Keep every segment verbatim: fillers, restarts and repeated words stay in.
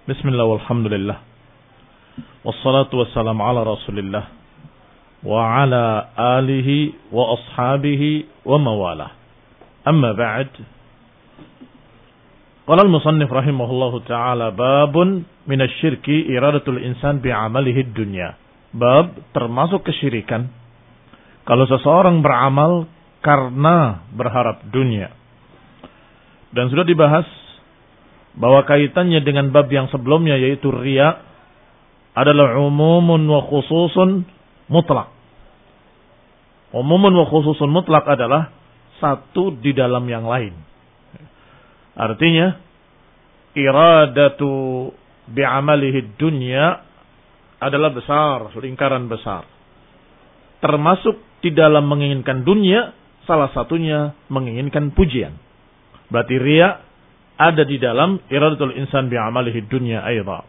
Bismillah walhamdulillah. Wassalatu wassalamu ala Rasulillah wa ala alihi wa ashabihi wa mawalah. Amma ba'd. Qala al-musannif rahimahullahu ta'ala babun minasyirki iradatul insan bi'amalihi dunya. Bab termasuk kesyirikan kalau seseorang beramal karena berharap dunia. Dan sudah dibahas bahwa kaitannya dengan bab yang sebelumnya yaitu riya adalah umumun wa khususun mutlak. Umumun wa khususun mutlak adalah satu di dalam yang lain. Artinya iradatu bi'amalihi dunya adalah besar, lingkaran besar. Termasuk di dalam menginginkan dunia, salah satunya menginginkan pujian. Berarti riya ada di dalam iradatul insan bi'amalihi dunya aidha.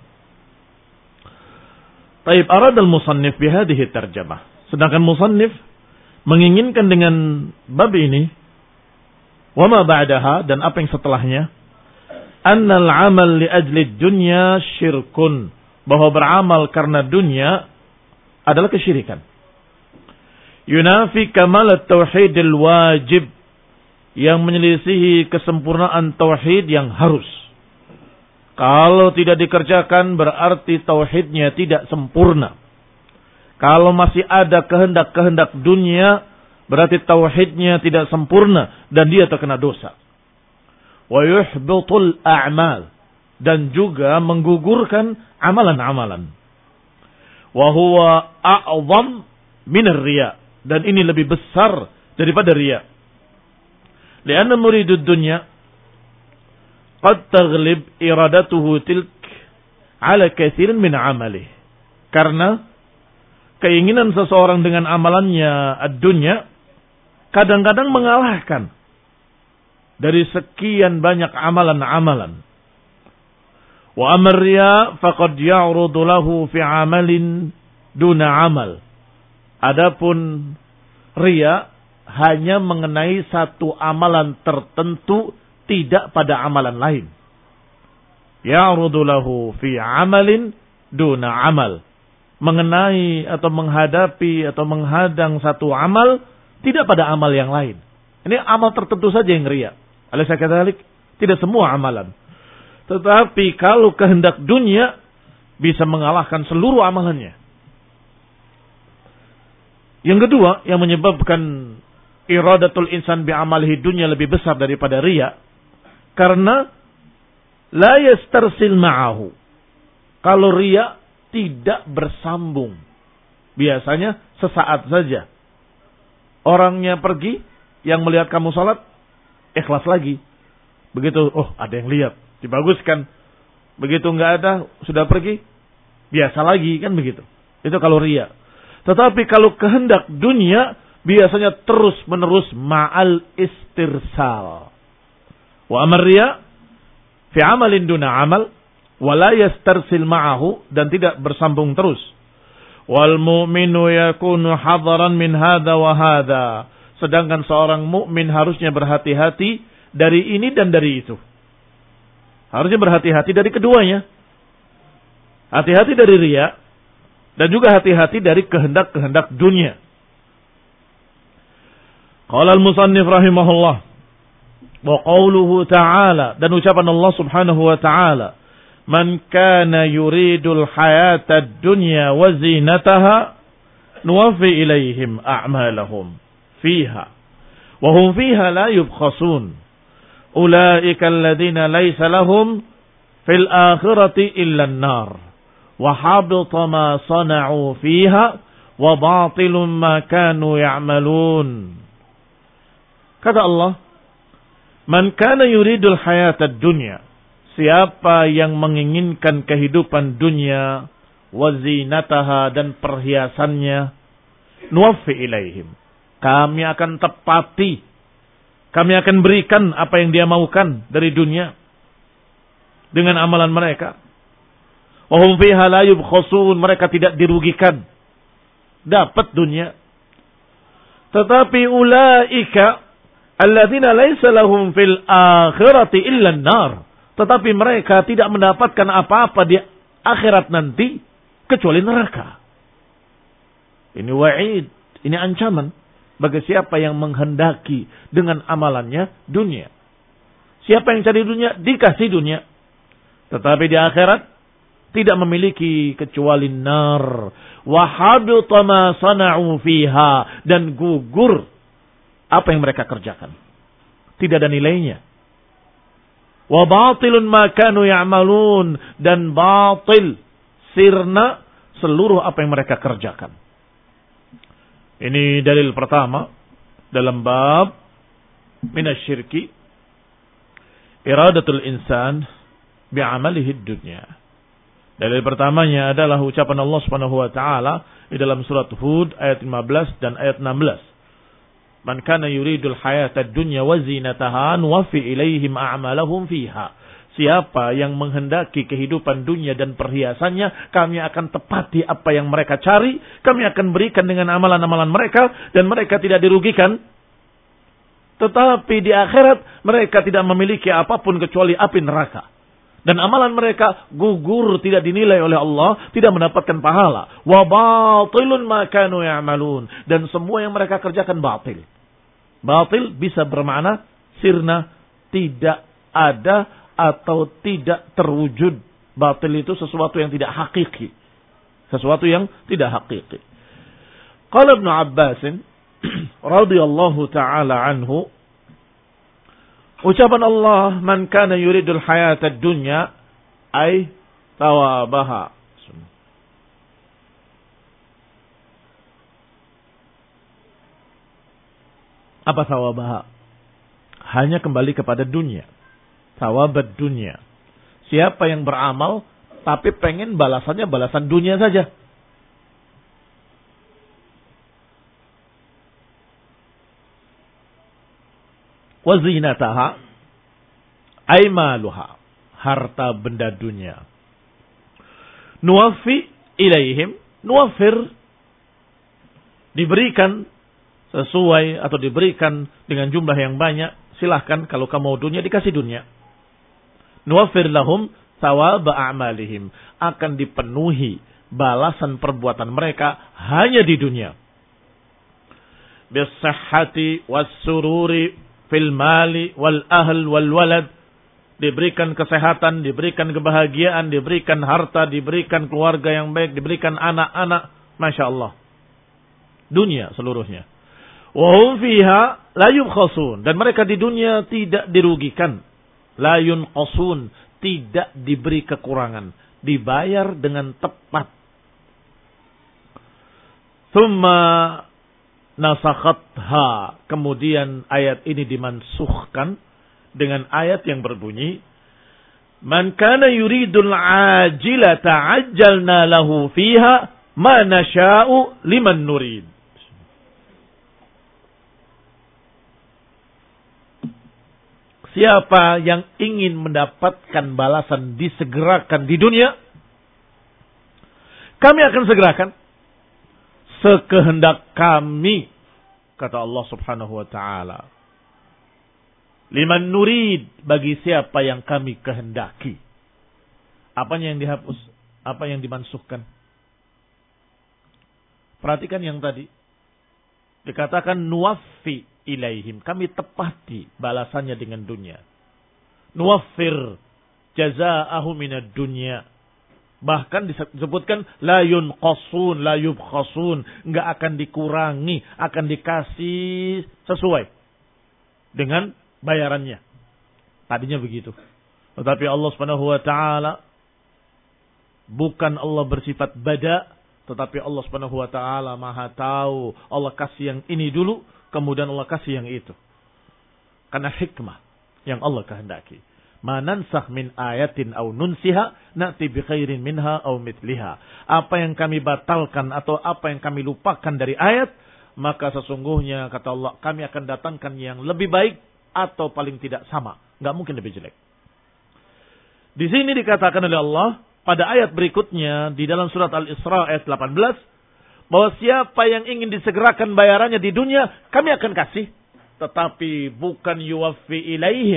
Taib arad al-musannif bihadihi tarjamah. Sedangkan musannif menginginkan dengan bab ini wa ma ba'daha dan apa yang setelahnya, annal amal li ajli dunya syirkun, bahwa beramal karena dunia adalah kesyirikan. Yunafi kamal at-tauhidil wajib, yang menyelisihi kesempurnaan tauhid yang harus. Kalau tidak dikerjakan berarti tauhidnya tidak sempurna. Kalau masih ada kehendak-kehendak dunia berarti tauhidnya tidak sempurna dan dia terkena dosa. Wa yuhbitul a'mal, dan juga menggugurkan amalan-amalan. Wa huwa a'zam min ar-riya, dan ini lebih besar daripada riya. Lianna muridud dunya qad taghlib iradatuhu tilk ala katsirin min amalih. Karena keinginan seseorang dengan amalannya ad-dunya kadang-kadang mengalahkan dari sekian banyak amalan-amalan. Wa amar riya faqad ya'rudu lahu fi amalin duna amal. Adapun riya hanya mengenai satu amalan tertentu, tidak pada amalan lain. Ya'rudu lahu fi amalin duna amal. Mengenai atau menghadapi atau menghadang satu amal, tidak pada amal yang lain. Ini amal tertentu saja yang riya. Alaysa kadzalik? Tidak semua amalan. Tetapi kalau kehendak dunia bisa mengalahkan seluruh amalannya. Yang kedua yang menyebabkan iradatul insan bi'amalihi dunya lebih besar daripada riya, karena la yastarsil ma'ahu. Kalau riya tidak bersambung. Biasanya sesaat saja. Orangnya pergi, yang melihat kamu salat, ikhlas lagi. Begitu, oh ada yang lihat, dibaguskan. Begitu enggak ada, sudah pergi, biasa lagi, kan begitu. Itu kalau riya. Tetapi kalau kehendak dunia, biasanya terus menerus ma'al istirsal. Wa amar riya fi amalin duna amal wa la yastarsil ma'ahu, dan tidak bersambung terus. Wal mu'minu yakunu hadaran min hadha wa hadha. Sedangkan seorang mukmin harusnya berhati-hati dari ini dan dari itu. Harusnya berhati-hati dari keduanya. Hati-hati dari riya dan juga hati-hati dari kehendak-kehendak dunia. Qala al-musannif rahimahullah wa qawluhu ta'ala, dan ucapan Allah subhanahu wa ta'ala, man kana yuridul hayatad dunya wa zinataha nuwaffi ilaihim a'malahum fiha wa hum fiha la yubkhasun ulaika alladhina laysa lahum fil akhirati illa an-nar wa habita ma sana'u fiha wa batilun ma kanu ya'malun. Kata Allah, man kana yuridul hayatad dunya, siapa yang menginginkan kehidupan dunia, wa zinataha, dan perhiasannya, nuwaffi ilaihim, kami akan tepati, kami akan berikan apa yang dia maukan dari dunia dengan amalan mereka. Wa hum fiha la yubkhasun, mereka tidak dirugikan, dapat dunia. Tetapi ulaika alladzina laisa lahum fil akhirati illa an-nar, Tetapi mereka tidak mendapatkan apa-apa di akhirat nanti kecuali neraka. Ini wa'id, ini ancaman bagi siapa yang menghendaki dengan amalannya dunia. Siapa yang cari dunia, dikasih dunia. Tetapi di akhirat tidak memiliki kecuali nar. Wa habita ma sana'u fiha, dan gugur apa yang mereka kerjakan. Tidak ada nilainya. Wa batilun ma kanu ya'malun, dan batil, sirna seluruh apa yang mereka kerjakan. Ini dalil pertama dalam bab minasyirki iradatul insan bi'amalihi dunya. Dalil pertamanya adalah ucapan Allah Subhanahu wa taala di dalam surat Hud ayat lima belas dan ayat enam belas. Man kana yuridul hayatad dunya wa zinataha nuwaffi ilaihim a'malahum fiha. Siapa yang menghendaki kehidupan dunia dan perhiasannya, kami akan tepati apa yang mereka cari, kami akan berikan dengan amalan-amalan mereka, dan mereka tidak dirugikan. Tetapi di akhirat mereka tidak memiliki apapun kecuali api neraka. Dan amalan mereka gugur, tidak dinilai oleh Allah, tidak mendapatkan pahala. Wa batilun ma kanu ya'malun, dan semua yang mereka kerjakan batil. Batil bisa bermakna sirna, tidak ada atau tidak terwujud. Batil itu sesuatu yang tidak hakiki. Sesuatu yang tidak hakiki. Qala Ibnu Abbas radhiyallahu taala anhu, ucapan Allah, man kana yuridul hayatad dunya ay tawabaha. Apa tawabaha? Hanya kembali kepada dunia. Tawabat dunia. Siapa yang beramal tapi pengen balasannya balasan dunia saja. Wa zinataha ay maluha, harta benda dunia. Nuwaffi ilaihim, nuwaffir, diberikan sesuai atau diberikan dengan jumlah yang banyak. Silahkan kalau kamu mau dunia, dikasih dunia. Nuwaffir lahum thawab a'malihim, akan dipenuhi balasan perbuatan mereka hanya di dunia. Bis-sihhati was-sururi fil mali wal ahl wal walad, diberikan kesehatan, diberikan kebahagiaan, diberikan harta, diberikan keluarga yang baik, diberikan anak-anak, masya Allah, dunia seluruhnya. Wa hum fiha la yubkhasun, dan mereka di dunia tidak dirugikan. La yunqasun, tidak diberi kekurangan, dibayar dengan tepat. Thumma nasakhatha, kemudian ayat ini dimansukhkan dengan ayat yang berbunyi, man kana yuridul ajilata ajjalna lahu fiha ma nasha'u liman nurid. Siapa yang ingin mendapatkan balasan disegerakan di dunia, kami akan segerakan sekehendak kami, kata Allah Subhanahu wa taala. Liman nurid, bagi siapa yang kami kehendaki. Apanya yang dihapus? Apa yang dimansuhkan? Perhatikan yang tadi. Dikatakan nuwaffi ilaihim, kami tepati balasannya dengan dunia. Nuwaffir jazaa'ahu minad dunya. Bahkan disebutkan la yunqasun, la yubkhasun, enggak akan dikurangi, akan dikasih sesuai dengan bayarannya. Tadinya begitu. Tetapi Allah Subhanahu wa taala bukan Allah bersifat bada, tetapi Allah Subhanahu wa taala Maha tahu. Allah kasih yang ini dulu, kemudian Allah kasih yang itu. Karena hikmah yang Allah kehendaki. Ma nansakh min ayatin aw nunsiha na'ti bi khairin minha aw mithliha. Apa yang kami batalkan atau apa yang kami lupakan dari ayat, maka sesungguhnya kata Allah, kami akan datangkan yang lebih baik atau paling tidak sama. Enggak mungkin lebih jelek. Di sini dikatakan oleh Allah pada ayat berikutnya di dalam surat Al-Isra ayat delapan belas, bahwa siapa yang ingin disegerakan bayarannya di dunia, kami akan kasih. Tetapi bukan yuwaffi ilaihim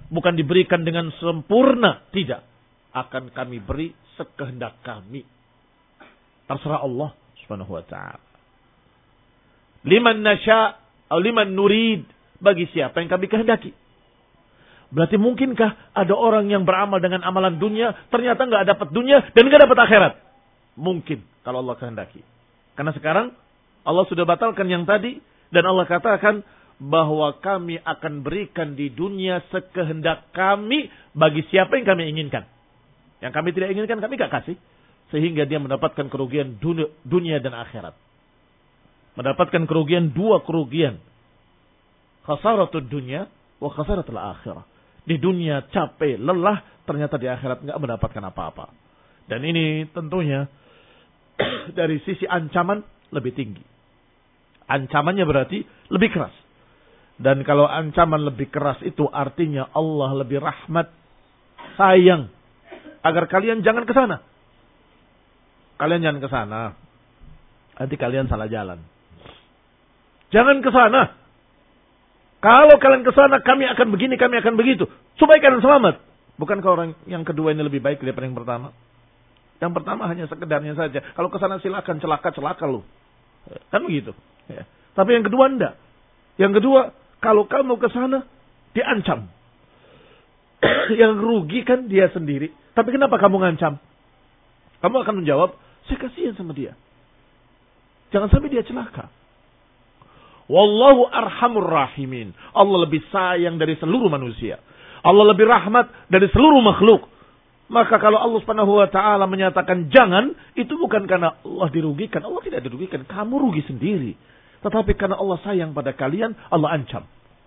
bukan diberikan dengan sempurna, tidak. Akan kami beri sekehendak kami. Terserah Allah Subhanahu wa taala. Liman nasya atau liman nurid, bagi siapa yang kami kehendaki. Berarti mungkinkah ada orang yang beramal dengan amalan dunia, ternyata nggak dapat dunia dan nggak dapat akhirat? Mungkin kalau Allah kehendaki. Karena sekarang Allah sudah batalkan yang tadi dan Allah katakan bahwa kami akan berikan di dunia sekehendak kami bagi siapa yang kami inginkan. Yang kami tidak inginkan kami gak kasih. Sehingga dia mendapatkan kerugian dunia dan akhirat. Mendapatkan kerugian, dua kerugian. Khasaratul dunia wa khasaratul akhirah. Di dunia capek, lelah, ternyata di akhirat gak mendapatkan apa-apa. Dan ini tentunya dari sisi ancaman lebih tinggi. Ancamannya berarti lebih keras. Dan kalau ancaman lebih keras itu artinya Allah lebih rahmat, sayang, agar kalian jangan ke sana. Kalian jangan ke sana. Nanti kalian salah jalan. Jangan ke sana. Kalau kalian ke sana, kami akan begini, kami akan begitu. Supaya kalian selamat. Bukankah orang yang kedua ini lebih baik daripada yang pertama? Yang pertama hanya sekedarnya saja. Kalau ke sana silakan, celaka-celaka lu. Kan begitu. Ya. Tapi yang kedua enggak. Yang kedua, kalau kamu ke sana, diancam. Yang rugi kan dia sendiri. Tapi kenapa kamu ngancam? Kamu akan menjawab, saya kasihan sama dia. Jangan sampai dia celaka. Wallahu arhamur rahimin. Allah lebih sayang dari seluruh manusia. Allah lebih rahmat dari seluruh makhluk. Maka kalau Allah Subhanahu wa taala menyatakan jangan, itu bukan karena Allah dirugikan. Allah tidak dirugikan, kamu rugi sendiri. Tetapi karena Allah sayang pada kalian, Allah ancam.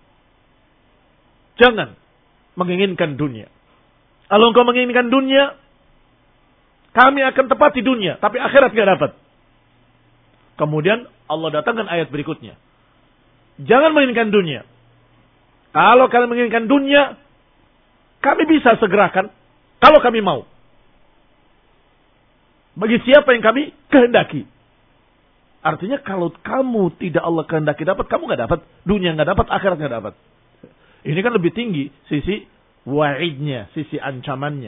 Jangan menginginkan dunia. Kalau engkau menginginkan dunia, kami akan tepati dunia, tapi akhirat tidak dapat. Kemudian Allah datangkan ayat berikutnya. Jangan menginginkan dunia. Kalau kalian menginginkan dunia, kami bisa segerakan. Kalau kami mau. Bagi siapa yang kami kehendaki. Artinya kalau kamu tidak Allah kehendaki dapat, kamu nggak dapat. Dunia nggak dapat, akhirat nggak dapat. Ini kan lebih tinggi sisi wa'idnya, sisi ancamannya.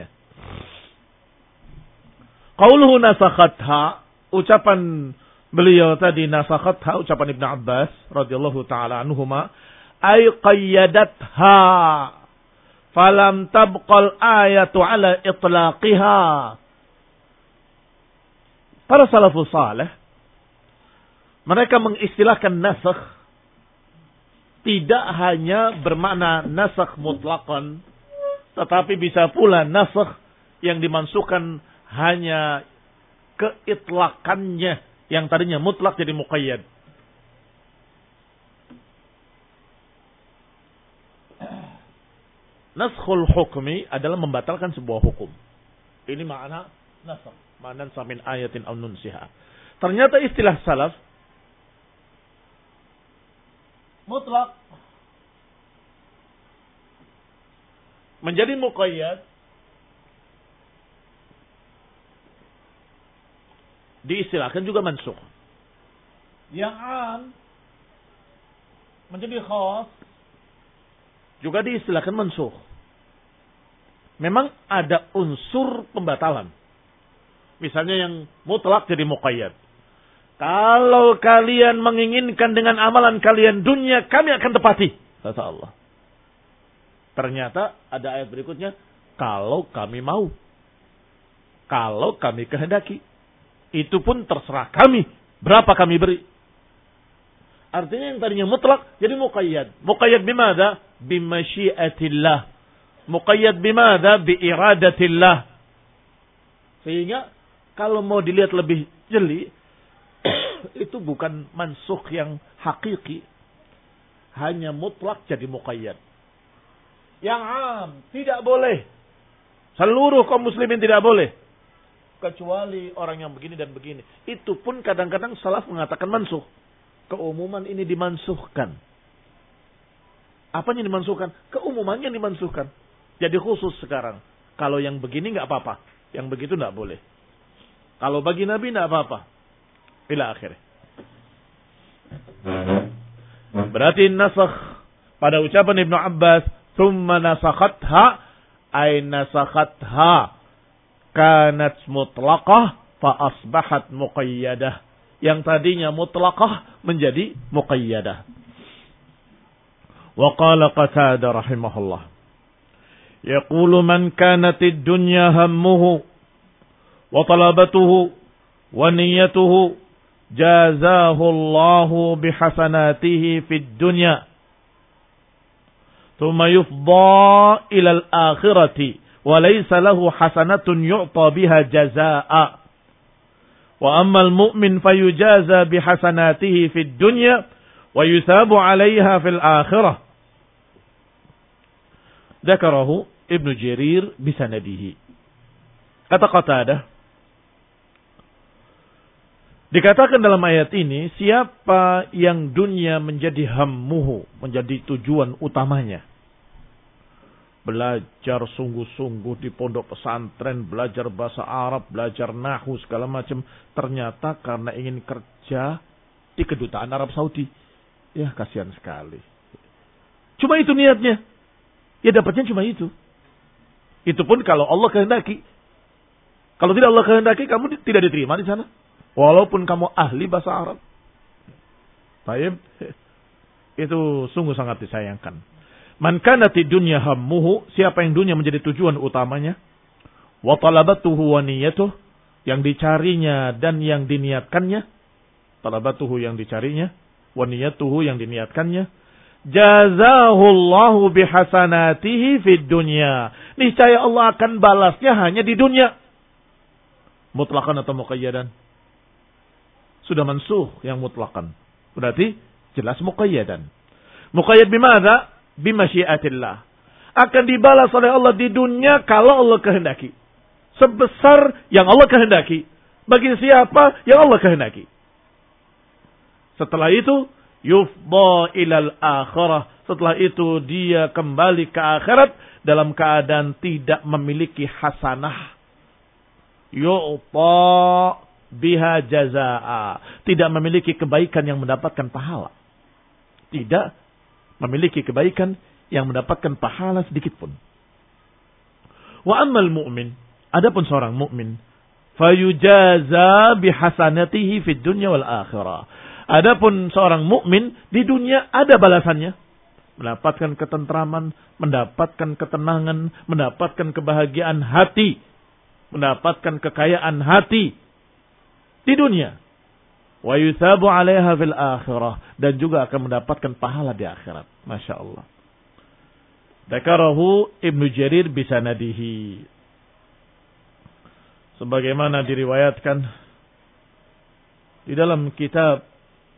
Qauluhu nasakhatha, ucapan beliau tadi nasakhatha, ucapan Ibnu Abbas radhiyallahu taala anhuma, ay qayyadatha falam tabqal ayatu ala itlaqiha. Para salafus salih mereka mengistilahkan nasakh tidak hanya bermakna nasakh mutlaqan, tetapi bisa pula nasakh yang dimansuhkan hanya keitlakannya, yang tadinya mutlak jadi muqayyad. Naskhul hukmi adalah membatalkan sebuah hukum. Ini makna nasakh, makna samin ayatin aw nunsiha. Ternyata istilah salaf mutlak menjadi muqayyad diistilahkan juga mansukh. Yang am menjadi khas juga diistilahkan mansukh. Memang ada unsur pembatalan. Misalnya yang mutlak jadi muqayyad. Kalau kalian menginginkan dengan amalan kalian dunia, kami akan tepati, kata Allah. Ternyata ada ayat berikutnya, kalau kami mau. Kalau kami kehendaki. Itu pun terserah kami. Berapa kami beri. Artinya yang tadinya mutlak, jadi muqayyad. Muqayyad bimada? Bimasyiatillah. Muqayyad bimada? Biiradatillah. Sehingga, kalau mau dilihat lebih jeli, itu bukan mansukh yang hakiki. Hanya mutlak jadi muqayyad. Yang am, tidak boleh. Seluruh kaum muslimin tidak boleh. Kecuali orang yang begini dan begini. Itu pun kadang-kadang salaf mengatakan mansukh. Keumuman ini dimansuhkan. Apanya dimansuhkan? Keumumannya dimansuhkan. Jadi khusus sekarang. Kalau yang begini nggak apa-apa. Yang begitu nggak boleh. Kalau bagi Nabi nggak apa-apa. Ila akhir. Berarti nasakh pada ucapan Ibnu Abbas thumma nasakhatha ay nasakhatha kanat mutlaqah fa asbahat muqayyadah. Yang tadinya mutlaqah menjadi muqayyadah. Wa qala Qatadah rahimahullah, yaqulu man kanatid dunya hammuhu wa talabatuhu wa niyyatuhu jazahu Allahu bihasanatihi fid dunya thumma yufdha ila al-akhirati wa laysa lahu hasanatun yu'ta biha jazaa'a wa amma al-mu'min fayujaza bihasanatihi fid dunya wa yusabu 'alayha fil akhirah. Dzakarahu Ibnu Jarir bisanadihi. Kata Qatadah, dikatakan dalam ayat ini, siapa yang dunia menjadi hammuhu, menjadi tujuan utamanya. Belajar sungguh-sungguh di pondok pesantren, belajar bahasa Arab, belajar nahwu, segala macam. Ternyata karena ingin kerja di kedutaan Arab Saudi. Ya, kasihan sekali. Cuma itu niatnya. Ya dapatnya cuma itu. Itu pun kalau Allah kehendaki. Kalau tidak Allah kehendaki, kamu tidak diterima di sana. Walaupun kamu ahli bahasa Arab. Baik. Itu sungguh sangat disayangkan. Man kanati dunya hammuhu, siapa yang dunia menjadi tujuan utamanya, wa talabatuhu wa niyyatuh, yang dicarinya dan yang diniatkannya, talabatuhu yang dicarinya, wa niyyatuhu yang diniatkannya, jazahullahu bihasanatihi fid dunya. Niscaya Allah akan balasnya hanya di dunia. Mutlakan atau muqayyadan? Sudah mansuh yang mutlakan. Berarti jelas muqayyadan. Muqayyad bimana? Bimasyiatillah. Akan dibalas oleh Allah di dunia kalau Allah kehendaki. Sebesar yang Allah kehendaki. Bagi siapa yang Allah kehendaki. Setelah itu, yufdha ilal akhirah. Setelah itu dia kembali ke akhirat dalam keadaan tidak memiliki hasanah. Yu'ta biha jazaa. Tidak memiliki kebaikan yang mendapatkan pahala. Tidak memiliki kebaikan yang mendapatkan pahala sedikit pun. Wa ammal mu'min, adapun seorang mukmin, fayujaza bihasanatihi fid dunya wal akhirah. Adapun seorang mukmin di dunia ada balasannya, mendapatkan ketentraman, mendapatkan ketenangan, mendapatkan kebahagiaan hati, mendapatkan kekayaan hati di dunia. Wa yusabu 'alaiha fil akhirah, dan juga akan mendapatkan pahala di akhirat. Masya Allah. Dzakarahu Ibnu Jarir bisanadihi. Sebagaimana diriwayatkan di dalam kitab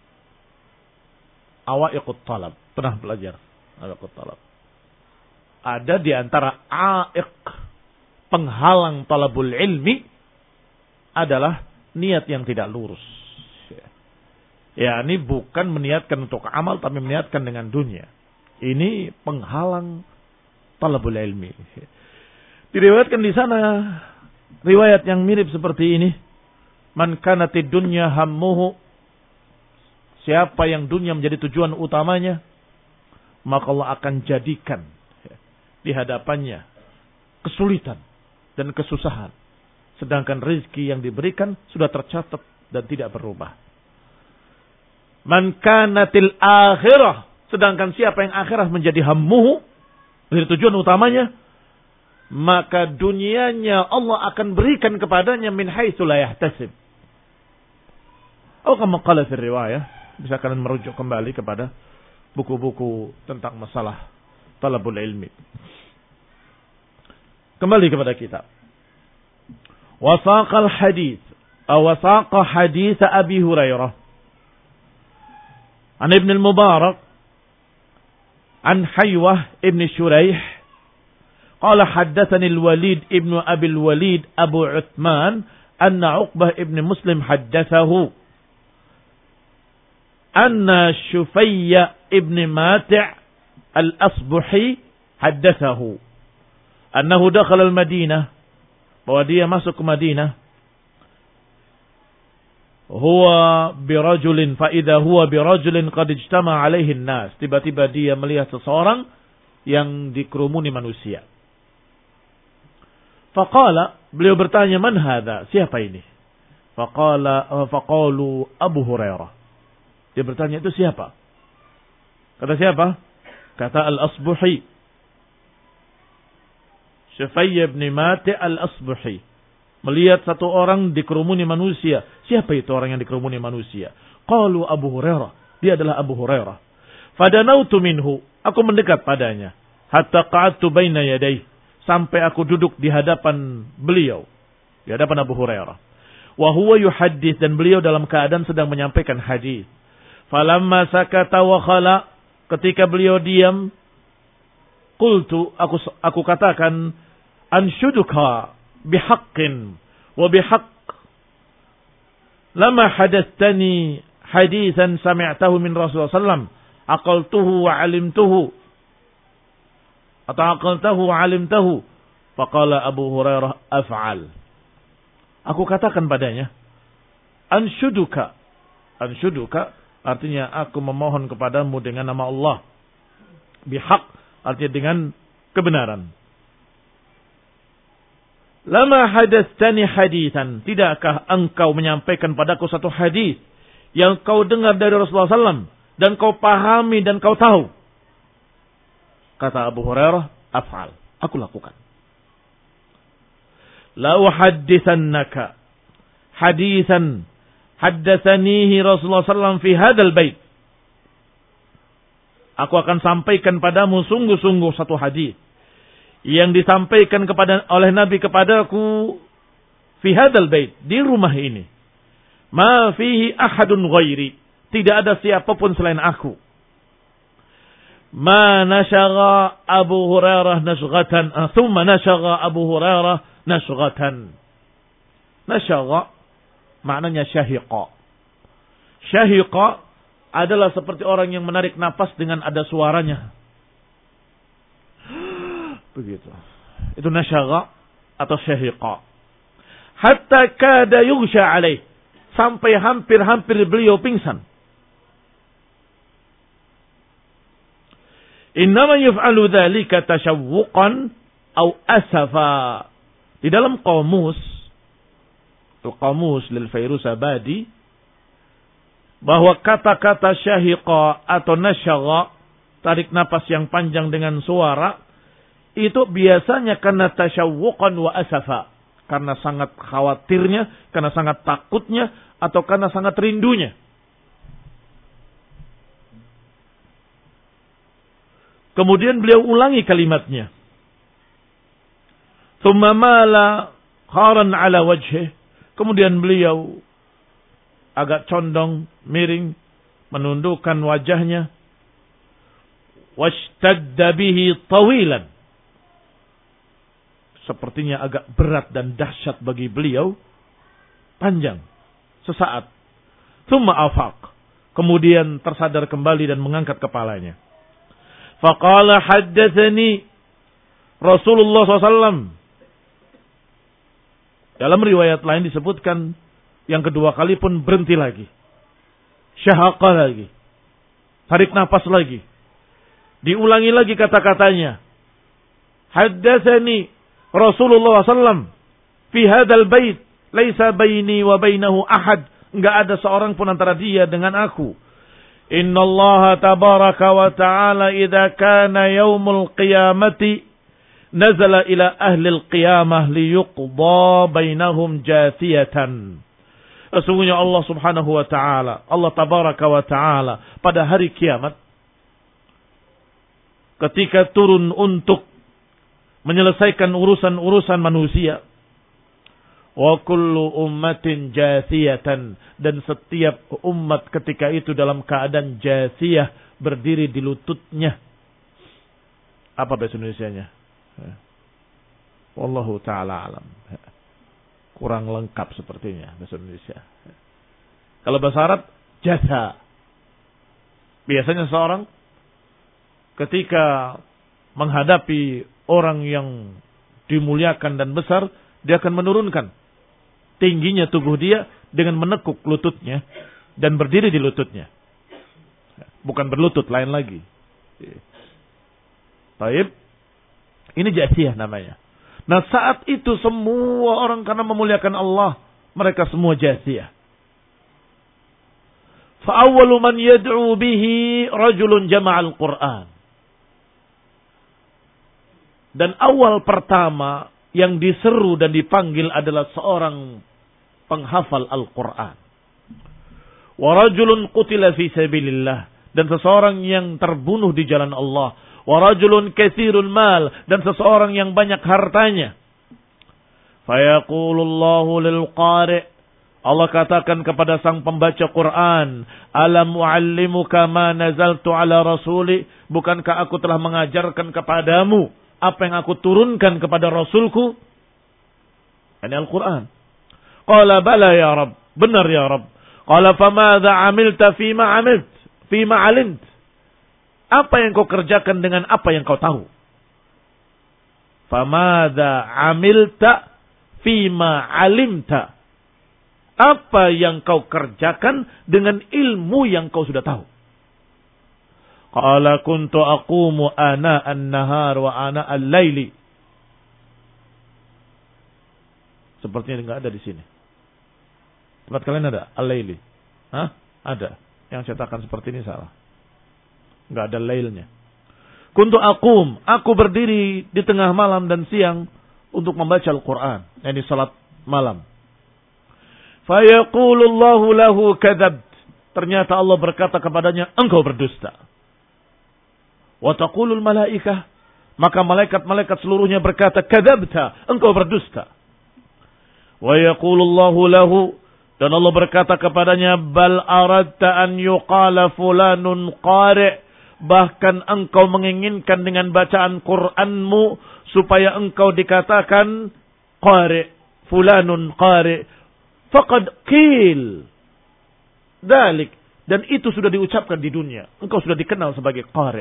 Awaiqut Talab. Pernah belajar Awaiqut Talab. Ada di antara aiq, penghalang talabul ilmi, adalah niat yang tidak lurus. Ya, ini bukan meniatkan untuk amal, tapi meniatkan dengan dunia. Ini penghalang talabul ilmi. Diriwayatkan di sana riwayat yang mirip seperti ini. Man kanatid dunya hammuhu, siapa yang dunia menjadi tujuan utamanya, maka Allah akan jadikan di hadapannya kesulitan dan kesusahan. Sedangkan rezeki yang diberikan sudah tercatat dan tidak berubah. Man kanatil akhirah, sedangkan siapa yang akhirah menjadi hammuhu, menjadi tujuan utamanya, maka dunianya Allah akan berikan kepadanya min haitsu la yahtasib. Atau kama qala fi riwayah, bisa kalian merujuk kembali kepada buku-buku tentang masalah talabul ilmi. Kembali kepada kitab. Wasaqal hadits, aw wasaqa hadits Abi Hurairah an Ibn al-Mubarak an Haywah ibn Shuraih qala haddathani al-Walid ibn Abi al-Walid Abu Uthman anna Uqbah ibn Muslim haddathahu anna Shufayya ibn Mati' al-Asbuhi haddathahu annahu dakhala al-Madinah, bahwa dia masuk ke Madinah, huwa birajulin fa idza huwa birajulin qad ijtama alaihi an-nas, tiba-tiba dia melihat seseorang yang dikerumuni manusia. Faqala, beliau bertanya, man hadha? Siapa ini? Faqala, faqalu Abu Hurairah. Dia bertanya, itu siapa? Kata siapa? Kata Al-Asbuhi. Syafai ibn Mati Al-Asbuhi. Melihat satu orang dikerumuni manusia. Siapa itu orang yang dikerumuni manusia? Qalu Abu Hurairah. Dia adalah Abu Hurairah. Fadanautu minhu. Aku mendekat padanya. Hatta qa'adtu baina yadayhi. Sampai aku duduk di hadapan beliau. Di hadapan Abu Hurairah. Wa huwa yuhaddits, dan beliau dalam keadaan sedang menyampaikan hadis. Falamma sakata wa khala, ketika beliau diam, qultu, aku aku katakan, anshuduka bihaqqin wa bihaqq lama hadatsani haditsan sami'tahu min Rasulullah sallallahu alaihi wasallam aqaltuhu wa 'alimtuhu atau aqaltahu wa 'alimtahu. Faqala Abu Hurairah, af'al. Aku katakan padanya, anshuduka. Anshuduka artinya aku memohon kepadamu dengan nama Allah. Bihaq artinya dengan kebenaran. Lama hadatsani haditsan, tidakkah engkau menyampaikan padaku satu hadis yang kau dengar dari Rasulullah sallallahu alaihi wasallam dan kau pahami dan kau tahu? Kata Abu Hurairah, af'al. Aku lakukan. La uhadditsannaka haditsan haddatsanihi Rasulullah sallallahu alaihi wasallam fi hadzal bait. Aku akan sampaikan padamu sungguh-sungguh satu hadis yang disampaikan kepada oleh Nabi kepadaku fi hadzal bait, di rumah ini. Ma fihi ahadun ghairi, tidak ada siapapun selain aku. Ma nasyagha Abu Hurairah nashghatan, thumma nasyagha Abu Hurairah nashghatan. Nasyagha maknanya syahiqa. Syahiqa adalah seperti orang yang menarik napas dengan ada suaranya. Begitu. Itu nasyagha atau syahiqa. Hatta kada yughsha alaih. Sampai hampir-hampir beliau pingsan. Innama yuf'alu dzalika tashawwuqan aw asafa. Di dalam qamus, al-qamus lil Fairuzabadi, bahwa kata-kata syahiqa atau nasyagha, tarik napas yang panjang dengan suara, itu biasanya karena tasyawwuqan wa asafa, karena sangat khawatirnya, karena sangat takutnya, atau karena sangat rindunya. Kemudian beliau ulangi kalimatnya. Tsumma mala kharan ala wajhih. Kemudian beliau agak condong, miring, menundukkan wajahnya. Washtadda bihi tawilan. Sepertinya agak berat dan dahsyat bagi beliau. Panjang. Sesaat. Tsumma afaq. Kemudian tersadar kembali dan mengangkat kepalanya. Faqala haddatsani Rasulullah shallallahu alaihi wasallam. Dalam riwayat lain disebutkan yang kedua kali pun berhenti lagi. Syahaqa lagi. Tarik nafas lagi. Diulangi lagi kata-katanya. Haddatsani Rasulullah shallallahu alaihi wasallam fi hadzal bait laisa baini wa bainahu ahad. Enggak ada seorang pun antara dia dengan aku. Inna Allah tabaraka wa ta'ala idza kana yaumul qiyamati nazala ila ahli al-qiyamah liyuqda bainahum jathiyatan. Sesungguhnya Allah subhanahu wa ta'ala, Allah tabaraka wa ta'ala pada hari kiamat ketika turun untuk menyelesaikan urusan-urusan manusia. Wa kullu ummatin jathiyatan, dan setiap umat ketika itu dalam keadaan jathiyah, berdiri di lututnya. Apa bahasa Indonesianya? Wallahu ta'ala alam. Kurang lengkap sepertinya bahasa Indonesia. Kalau bahasa Arab, jatha. Biasanya seorang ketika menghadapi orang yang dimuliakan dan besar, dia akan menurunkan tingginya tubuh dia dengan menekuk lututnya dan berdiri di lututnya. Bukan berlutut, lain lagi. Baik. Ini jasiyah namanya. Nah saat itu semua orang karena memuliakan Allah, mereka semua jasiyah. Fa'awwalu man yad'u bihi rajulun jama'al Qur'an. Dan awal pertama yang diseru dan dipanggil adalah seorang penghafal Al-Quran. Wa rajulun qutila fi sabilillah. Dan seseorang yang terbunuh di jalan Allah. Wa rajulun katsirul mal. Dan seseorang yang banyak hartanya. Fayaqulullahu lil qari'. Allah katakan kepada sang pembaca Quran, alam u'allimuka ma nazaltu ala rasuli, bukankah aku telah mengajarkan kepadamu apa yang aku turunkan kepada rasulku? Ini Al-Quran. Qala bala ya Rabb, benar ya Rabb. Qala famadha amilta fima amilt, fima alimt. Apa yang kau kerjakan dengan apa yang kau tahu? Famadha amilta fima alimta. Apa yang kau kerjakan dengan ilmu yang kau sudah tahu? Qala kuntu aqumu ana an-nahar wa ana al-laili. Sepertinya enggak ada di sini. Tempat kalian ada al-laili? Hah? Ada. Yang cetakan seperti ini salah. Enggak ada lailnya. Kuntu aqum, aku berdiri di tengah malam dan siang untuk membaca Al-Qur'an, yakni salat malam. Fayaqulullahu lahu kadzabt. Ternyata Allah berkata kepadanya, engkau berdusta. Wa taqulul malaikah. Maka malaikat-malaikat seluruhnya berkata, kadzabta, engkau berdusta. Wa yaqulullahu lahu. Dan Allah berkata kepadanya, bal aradta an yuqala fulanun qari'. Bahkan engkau menginginkan dengan bacaan Qur'anmu supaya engkau dikatakan qari', fulanun qari'. Faqad qil dalik, dan itu sudah diucapkan di dunia. Engkau sudah dikenal sebagai qari.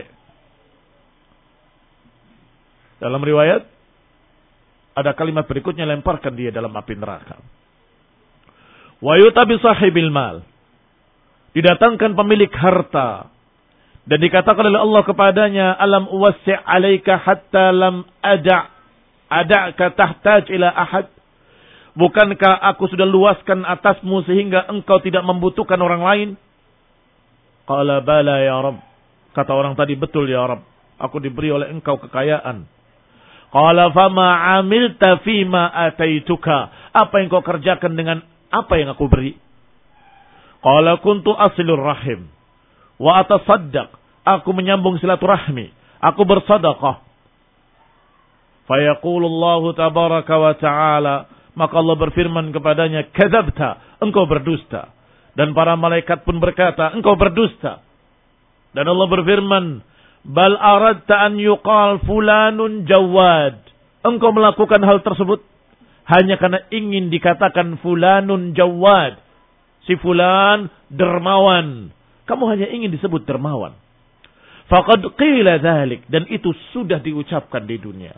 Dalam riwayat ada kalimat berikutnya, lemparkan dia dalam api neraka. Wa yutabi sahibil mal. Didatangkan pemilik harta dan dikatakan oleh Allah kepadanya, alam uwassi' alaika hatta lam ada' ada'ka tahtaj ila ahad. Bukankah aku sudah luaskan atasmu sehingga engkau tidak membutuhkan orang lain? Qala bala ya Rabb. Kata orang tadi, betul ya Rabb. Aku diberi oleh engkau kekayaan. Qala fama amilta fima ataituka. Apa yang kau kerjakan dengan apa yang aku beri? Qala kuntu asilur rahim. Wa atasaddaq. Aku menyambung silaturahmi. Aku bersedekah. Fayaqulullahu tabaraka wa ta'ala. Maka Allah berfirman kepadanya, kadzabta, engkau berdusta. Dan para malaikat pun berkata, engkau berdusta. Dan Allah berfirman, bal aradta an yuqal fulanun jawad. Engkau melakukan hal tersebut hanya karena ingin dikatakan fulanun jawad. Si fulan dermawan. Kamu hanya ingin disebut dermawan. Faqad qila dzalik, dan itu sudah diucapkan di dunia.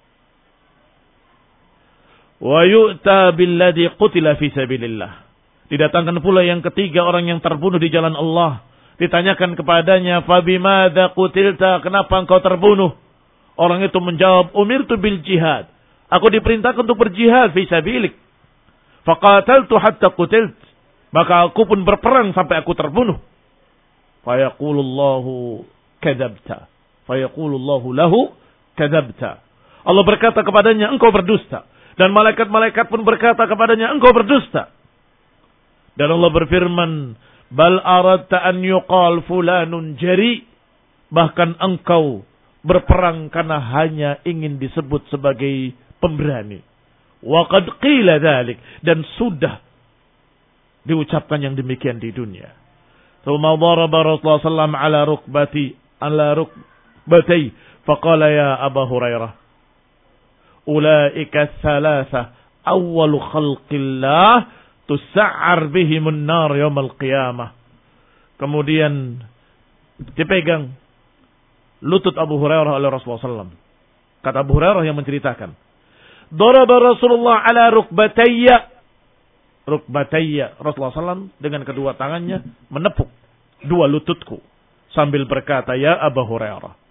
Wa yu'ta billadhi qutila fi sabilillah. Didatangkan pula yang ketiga, orang yang terbunuh di jalan Allah. Ditanyakan kepadanya, fabimadza qutilta, kenapa engkau terbunuh? Orang itu menjawab, umirtu bil jihad. Aku diperintahkan untuk berjihad fi sabilik. Faqataltu hatta qutilt. Maka aku pun berperang sampai aku terbunuh. Fayaqulullahu kadzabta. Fayaqulullahu lahu kadzabta. Allah berkata kepadanya, engkau berdusta. Dan malaikat-malaikat pun berkata kepadanya, engkau berdusta. Dan Allah berfirman, bal aradta an yuqal fulanun jari. Bahkan engkau berperang karena hanya ingin disebut sebagai pemberani. Wa qad qila dzalik, dan sudah diucapkan yang demikian di dunia. Tsumma daraba Rasulullah sallallahu alaihi wasallam ala rukbati ala rukbati faqala ya Abu Hurairah, ulaika thalatha awwalu khalqillah tus'ar bihimun nar yaumil qiyamah. Kemudian dipegang lutut Abu Hurairah oleh Rasulullah sallallahu alaihi wasallam. Kata Abu Hurairah yang menceritakan, daraba Rasulullah ala rukbatayya. Rukbatayya. Rasulullah sallallahu alaihi wasallam dengan kedua tangannya menepuk dua lututku sambil berkata, ya Abu Hurairah,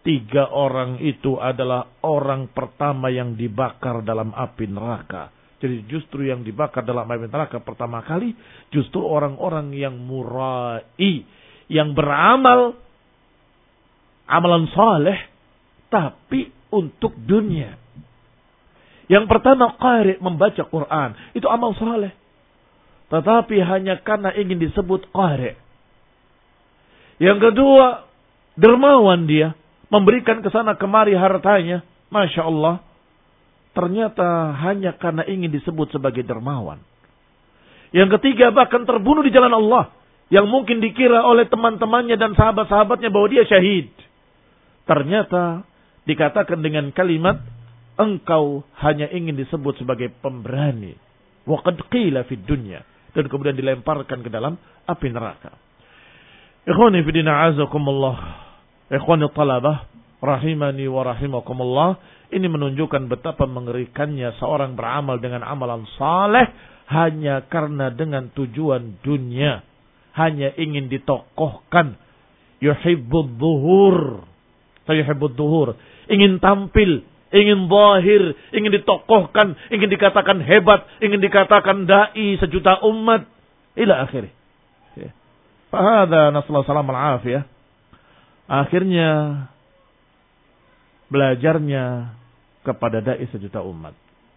tiga orang itu adalah orang pertama yang dibakar dalam api neraka. Jadi justru yang dibakar dalam api neraka pertama kali justru orang-orang yang murai, yang beramal amalan saleh tapi untuk dunia. Yang pertama qari, membaca Quran, itu amal saleh. Tetapi hanya karena ingin disebut qari. Yang kedua, dermawan dia, memberikan kesana kemari hartanya, Masya Allah. Ternyata hanya karena ingin disebut sebagai dermawan. Yang ketiga, bahkan terbunuh di jalan Allah, yang mungkin dikira oleh teman-temannya dan sahabat-sahabatnya bahwa dia syahid. Ternyata dikatakan dengan kalimat, engkau hanya ingin disebut sebagai pemberani. Wa qad qila fid dunya. Dan kemudian dilemparkan ke dalam api neraka. Ikhwani fi din a'azakumullah. Ikhwani talabah rahimani wa rahimakumullah. Ini menunjukkan betapa mengerikannya seorang beramal dengan amalan saleh hanya karena dengan tujuan dunia. Hanya ingin ditokohkan. Yuhibbud dhuhur. Yuhibbud dhuhur. Ingin tampil, ingin zahir, ingin ditokohkan, ingin dikatakan hebat, ingin dikatakan dai sejuta umat, ila akhirih. Fahadha nasallahu salam al-afiyah. Akhirnya belajarnya kepada dai sejuta umat.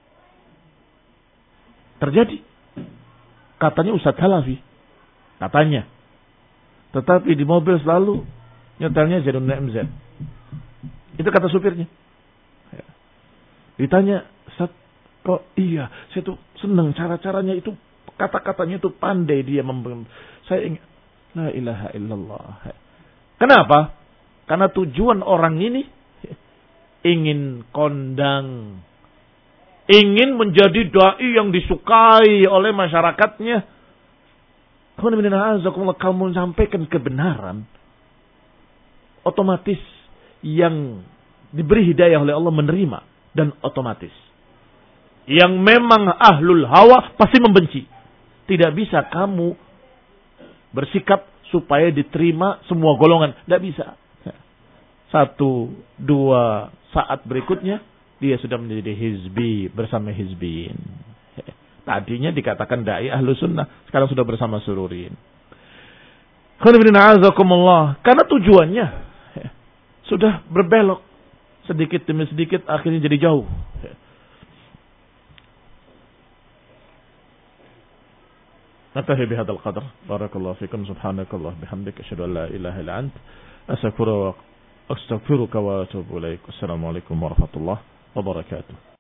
Terjadi. Katanya Ustaz Halafi. Katanya. Tetapi di mobil selalu nyetelnya Zaidun M Z. Itu kata supirnya. Ditanya, Ustaz, kok iya, saya tuh senang cara-caranya itu, kata-katanya itu pandai dia mem. Saya ingin, la ilaha illallah. Kenapa? Karena tujuan orang ini ingin kondang, ingin menjadi dai yang disukai oleh masyarakatnya. Kalau kamu sampaikan kebenaran, otomatis yang diberi hidayah oleh Allah menerima. Dan otomatis. Yang memang ahlul hawa pasti membenci. Tidak bisa kamu bersikap supaya diterima semua golongan. Tidak bisa. Satu, dua saat berikutnya, dia sudah menjadi hizbi bersama hizbin. Tadinya dikatakan da'i ahlu sunnah. Sekarang sudah bersama sururin. Karena tujuannya sudah berbelok. Sedikit demi sedikit akhirnya jadi jauh. Natahi bihadzal qadar. Barakallahu fikum. Subhanakallah bihamdika asyhadu an la ilaha illa ant astaghfiruka wa atubu ilaik. Assalamualaikum warahmatullahi wabarakatuh.